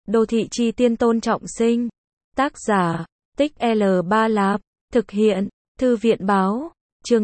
Đô thị chi tiên Tôn Trọng Sinh. Tác giả, Tích L3 Lạp. Thực hiện, Thư viện báo. Chương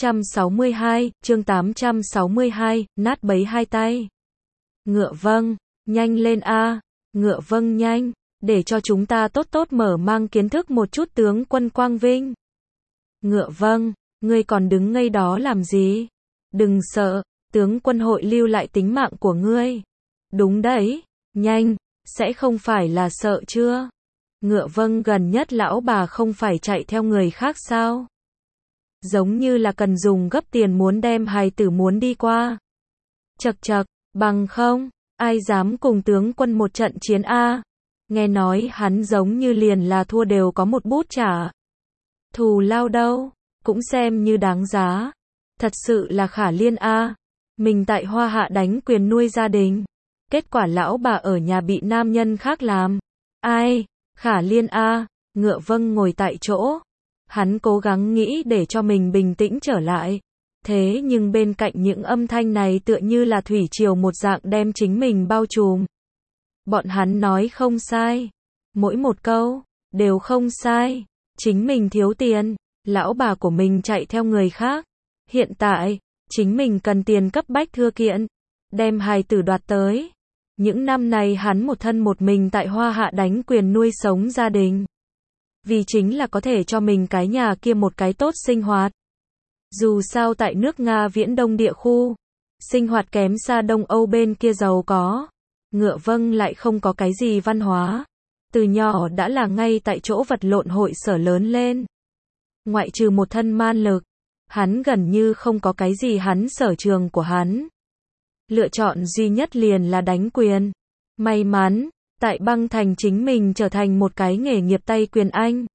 862, nát bấy hai tay. Ngựa vâng, nhanh lên a. Ngựa vâng nhanh, để cho chúng ta tốt tốt mở mang kiến thức một chút tướng quân Quang Vinh. Ngựa vâng, ngươi còn đứng ngây đó làm gì? Đừng sợ, tướng quân hội lưu lại tính mạng của ngươi. Đúng đấy, nhanh, sẽ không phải là sợ chưa? Ngựa vâng, gần nhất lão bà không phải chạy theo người khác sao? Giống như là cần dùng gấp tiền muốn đem hài tử muốn đi qua. Chậc chậc, bằng không, ai dám cùng tướng quân một trận chiến a? Nghe nói hắn giống như liền là thua đều có một bút trả. Thù lao đâu, cũng xem như đáng giá. Thật sự là khả liên a. Mình tại Hoa Hạ đánh quyền nuôi gia đình. Kết quả lão bà ở nhà bị nam nhân khác làm. Ai? Khả liên a. Ngựa vâng ngồi tại chỗ. Hắn cố gắng nghĩ để cho mình bình tĩnh trở lại. Thế nhưng bên cạnh những âm thanh này tựa như là thủy triều một dạng đem chính mình bao trùm. Bọn hắn nói không sai. Mỗi một câu, đều không sai. Chính mình thiếu tiền, lão bà của mình chạy theo người khác. Hiện tại, chính mình cần tiền cấp bách thưa kiện. Đem hài tử đoạt tới. Những năm này hắn một thân một mình tại Hoa Hạ đánh quyền nuôi sống gia đình. Vì chính là có thể cho mình cái nhà kia một cái tốt sinh hoạt. Dù sao tại nước Nga Viễn Đông địa khu, sinh hoạt kém xa Đông Âu bên kia giàu có. Ngựa vâng lại không có cái gì văn hóa. Từ nhỏ đã là ngay tại chỗ vật lộn hội sở lớn lên. Ngoại trừ một thân man lực, hắn gần như không có cái gì hắn sở trường của hắn. Lựa chọn duy nhất liền là đánh quyền. May mắn, tại băng thành chính mình trở thành một cái nghề nghiệp tay quyền anh.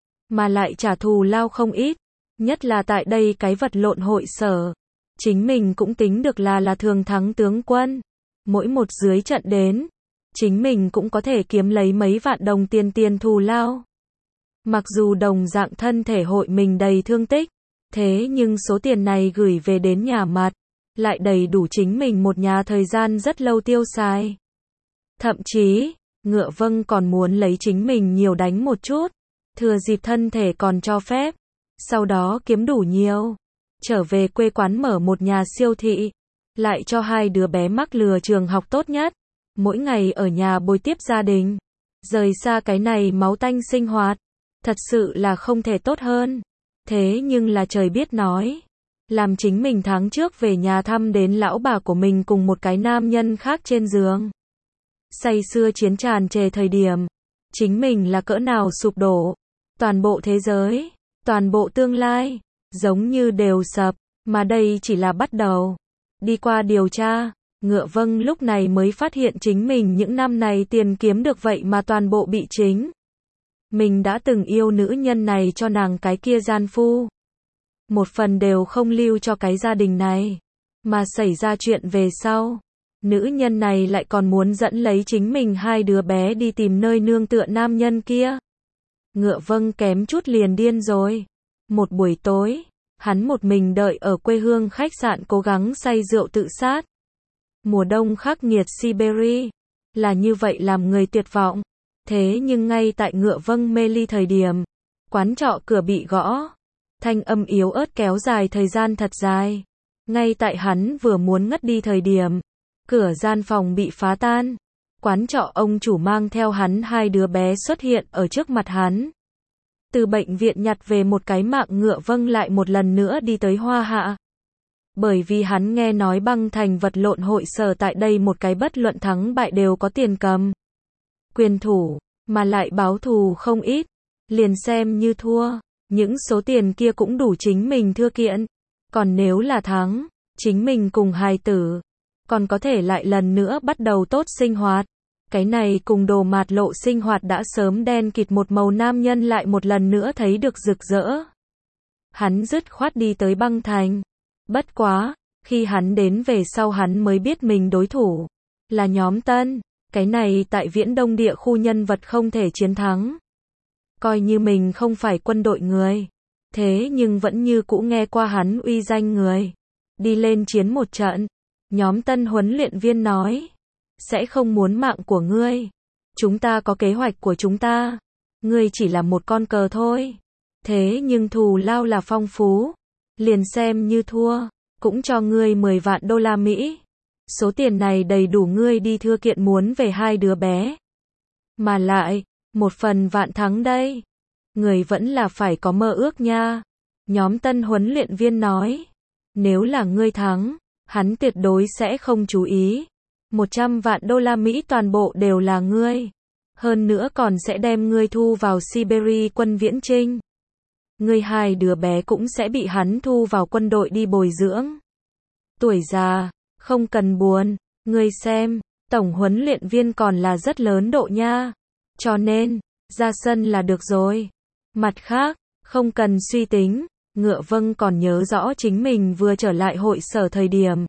Mà lại trả thù lao không ít. Nhất là tại đây cái vật lộn hội sở. Chính mình cũng tính được là thường thắng tướng quân. Mỗi một dưới trận đến, chính mình cũng có thể kiếm lấy mấy vạn đồng tiền thù lao. Mặc dù đồng dạng thân thể hội mình đầy thương tích, thế nhưng số tiền này gửi về đến nhà mặt, lại đầy đủ chính mình một nhà thời gian rất lâu tiêu xài. Thậm chí, ngựa vâng còn muốn lấy chính mình nhiều đánh một chút, thừa dịp thân thể còn cho phép, sau đó kiếm đủ nhiều, trở về quê quán mở một nhà siêu thị, lại cho hai đứa bé mắc lừa trường học tốt nhất, mỗi ngày ở nhà bồi tiếp gia đình, rời xa cái này máu tanh sinh hoạt, thật sự là không thể tốt hơn. Thế nhưng là trời biết nói, làm chính mình tháng trước về nhà thăm đến lão bà của mình cùng một cái nam nhân khác trên giường. Say sưa chiến tràn trề thời điểm, chính mình là cỡ nào sụp đổ, toàn bộ thế giới, toàn bộ tương lai, giống như đều sập, mà đây chỉ là bắt đầu. Đi qua điều tra, ngựa vâng lúc này mới phát hiện chính mình những năm này tiền kiếm được vậy mà toàn bộ bị chính. Mình đã từng yêu nữ nhân này cho nàng cái kia gian phu. Một phần đều không lưu cho cái gia đình này. Mà xảy ra chuyện về sau. Nữ nhân này lại còn muốn dẫn lấy chính mình hai đứa bé đi tìm nơi nương tựa nam nhân kia. Ngựa vâng kém chút liền điên rồi. Một buổi tối, hắn một mình đợi ở quê hương khách sạn cố gắng say rượu tự sát. Mùa đông khắc nghiệt Siberia, là như vậy làm người tuyệt vọng. Thế nhưng ngay tại ngựa vâng mê ly thời điểm, quán trọ cửa bị gõ. Thanh âm yếu ớt kéo dài thời gian thật dài. Ngay tại hắn vừa muốn ngất đi thời điểm, cửa gian phòng bị phá tan. Quán trọ ông chủ mang theo hắn hai đứa bé xuất hiện ở trước mặt hắn. Từ bệnh viện nhặt về một cái mạng ngựa vâng lại một lần nữa đi tới Hoa Hạ. Bởi vì hắn nghe nói băng thành vật lộn hội sở tại đây một cái bất luận thắng bại đều có tiền cầm. Quyền thủ, mà lại báo thù không ít. Liền xem như thua, những số tiền kia cũng đủ chính mình thưa kiện. Còn nếu là thắng, chính mình cùng hài tử, còn có thể lại lần nữa bắt đầu tốt sinh hoạt. Cái này cùng đồ mạt lộ sinh hoạt đã sớm đen kịt một màu nam nhân lại một lần nữa thấy được rực rỡ. Hắn dứt khoát đi tới băng thành. Bất quá, khi hắn đến về sau hắn mới biết mình đối thủ là nhóm Tân. Cái này tại Viễn Đông địa khu nhân vật không thể chiến thắng. Coi như mình không phải quân đội người, thế nhưng vẫn như cũ nghe qua hắn uy danh người. Đi lên chiến một trận, nhóm Tân huấn luyện viên nói, sẽ không muốn mạng của ngươi. Chúng ta có kế hoạch của chúng ta. Ngươi chỉ là một con cờ thôi. Thế nhưng thù lao là phong phú. Liền xem như thua, cũng cho ngươi 10 vạn đô la Mỹ. Số tiền này đầy đủ ngươi đi thưa kiện muốn về 2 đứa bé. Mà lại, 1/1000 thắng đây. Người vẫn là phải có mơ ước nha. Nhóm tân huấn luyện viên nói. Nếu là ngươi thắng, hắn tuyệt đối sẽ không chú ý. 100 vạn đô la Mỹ toàn bộ đều là ngươi. Hơn nữa còn sẽ đem ngươi thu vào Siberia quân viễn chinh. Ngươi 2 đứa bé cũng sẽ bị hắn thu vào quân đội đi bồi dưỡng. Tuổi già, không cần buồn, ngươi xem, tổng huấn luyện viên còn là rất lớn độ nha. Cho nên, ra sân là được rồi. Mặt khác, không cần suy tính, Ngựa Vâng còn nhớ rõ chính mình vừa trở lại hội sở thời điểm.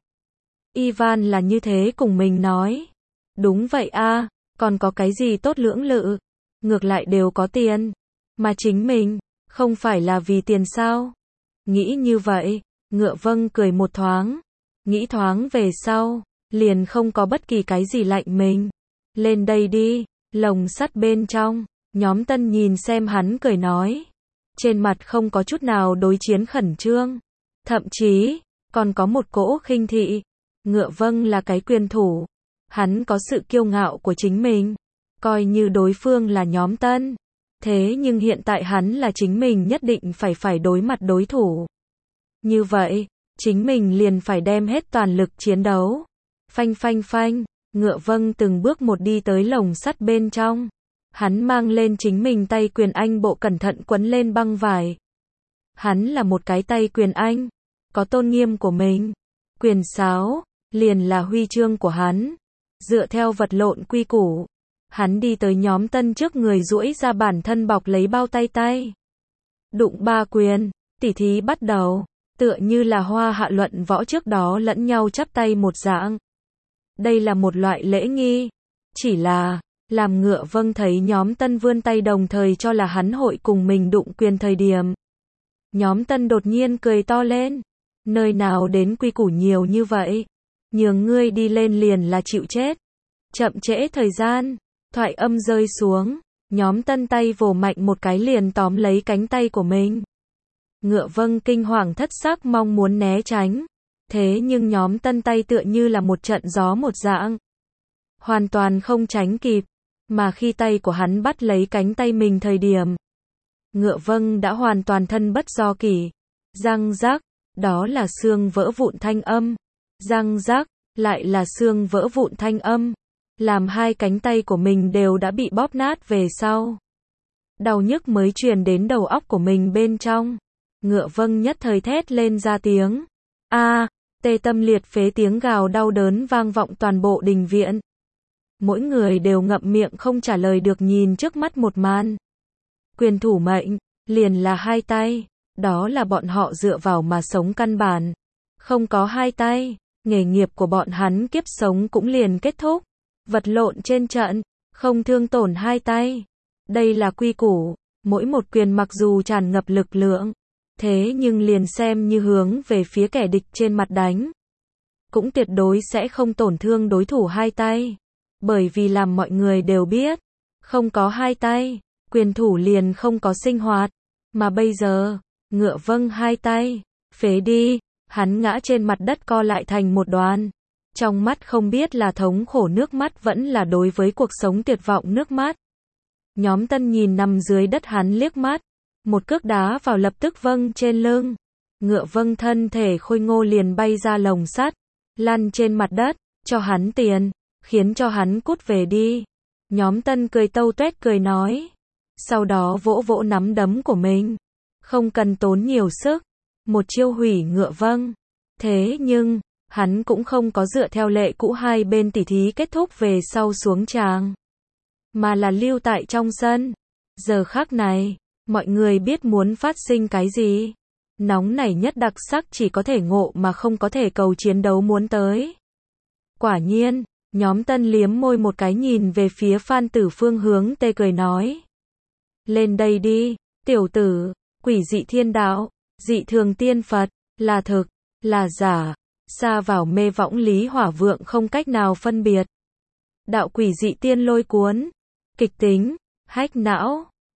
Ivan là như thế cùng mình nói. Đúng vậy a, còn có cái gì tốt lưỡng lự. Ngược lại đều có tiền. Mà chính mình, không phải là vì tiền sao? Nghĩ như vậy, Ngựa Vâng cười một thoáng. Nghĩ thoáng về sau, liền không có bất kỳ cái gì lạnh mình. Lên đây đi, lồng sắt bên trong. Nhóm tân nhìn xem hắn cười nói. Trên mặt không có chút nào đối chiến khẩn trương. Thậm chí, còn có một cỗ khinh thị. Ngựa Vâng là cái quyền thủ. Hắn có sự kiêu ngạo của chính mình. Coi như đối phương là nhóm tân. Thế nhưng hiện tại hắn là chính mình nhất định phải đối mặt đối thủ. Như vậy, chính mình liền phải đem hết toàn lực chiến đấu. Phanh phanh phanh, Ngựa Vâng từng bước một đi tới lồng sắt bên trong. Hắn mang lên chính mình tay quyền anh bộ cẩn thận quấn lên băng vải. Hắn là một cái tay quyền anh, có tôn nghiêm của mình. Quyền sáo, liền là huy chương của hắn. Dựa theo vật lộn quy củ, hắn đi tới nhóm tân trước người duỗi ra bản thân bọc lấy bao tay tay. Đụng 3 quyền, tỉ thí bắt đầu, tựa như là hoa hạ luận võ trước đó lẫn nhau chắp tay một dạng. Đây là một loại lễ nghi, chỉ là, làm Ngựa Vâng thấy nhóm tân vươn tay đồng thời cho là hắn hội cùng mình đụng quyền thời điểm. Nhóm tân đột nhiên cười to lên. Nơi nào đến quy củ nhiều như vậy? Nhường ngươi đi lên liền là chịu chết. Chậm trễ thời gian. Thoại âm rơi xuống. Nhóm tân tay vồ mạnh một cái liền tóm lấy cánh tay của mình. Ngựa Vâng kinh hoàng thất sắc mong muốn né tránh. Thế nhưng nhóm tân tay tựa như là một trận gió một dạng. Hoàn toàn không tránh kịp. Mà khi tay của hắn bắt lấy cánh tay mình thời điểm. Ngựa Vâng đã hoàn toàn thân bất do kỷ. Răng rắc, đó là xương vỡ vụn thanh âm. Răng rắc, lại là xương vỡ vụn thanh âm. Làm 2 cánh tay của mình đều đã bị bóp nát về sau. Đau nhức mới truyền đến đầu óc của mình bên trong. Ngựa Vâng nhất thời thét lên ra tiếng. Tê tâm liệt phế tiếng gào đau đớn vang vọng toàn bộ đình viện. Mỗi người đều ngậm miệng không trả lời được nhìn trước mắt một màn. Quyền thủ mệnh, liền là 2 tay. Đó là bọn họ dựa vào mà sống căn bản. Không có 2 tay, nghề nghiệp của bọn hắn kiếp sống cũng liền kết thúc. Vật lộn trên trận, không thương tổn 2 tay. Đây là quy củ. Mỗi một quyền mặc dù tràn ngập lực lượng, thế nhưng liền xem như hướng về phía kẻ địch trên mặt đánh. Cũng tuyệt đối sẽ không tổn thương đối thủ 2 tay. Bởi vì làm mọi người đều biết, không có 2 tay, quyền thủ liền không có sinh hoạt. Mà bây giờ, Ngựa Vâng 2 tay, phế đi, hắn ngã trên mặt đất co lại thành một đoàn. Trong mắt không biết là thống khổ nước mắt vẫn là đối với cuộc sống tuyệt vọng nước mắt. Nhóm tân nhìn nằm dưới đất hắn liếc mắt. Một cước đá vào lập tức vâng trên lưng. Ngựa Vâng thân thể khôi ngô liền bay ra lồng sắt. Lăn trên mặt đất, cho hắn tiền. Khiến cho hắn cút về đi. Nhóm tân cười tâu tuét cười nói. Sau đó vỗ vỗ nắm đấm của mình. Không cần tốn nhiều sức. Một chiêu hủy Ngựa Vâng. Thế nhưng, hắn cũng không có dựa theo lệ cũ 2 bên tỉ thí kết thúc về sau xuống tràng. Mà là lưu tại trong sân. Giờ khắc này, mọi người biết muốn phát sinh cái gì. Nóng nảy nhất đặc sắc chỉ có thể ngộ mà không có thể cầu chiến đấu muốn tới. Quả nhiên, nhóm tân liếm môi một cái nhìn về phía Phan Tử Phương hướng tê cười nói. Lên đây đi, tiểu tử, quỷ dị thiên đạo, dị thường tiên Phật, là thực, là giả, xa vào mê võng lý hỏa vượng không cách nào phân biệt. Đạo quỷ dị tiên lôi cuốn, Kịch tính, hack não.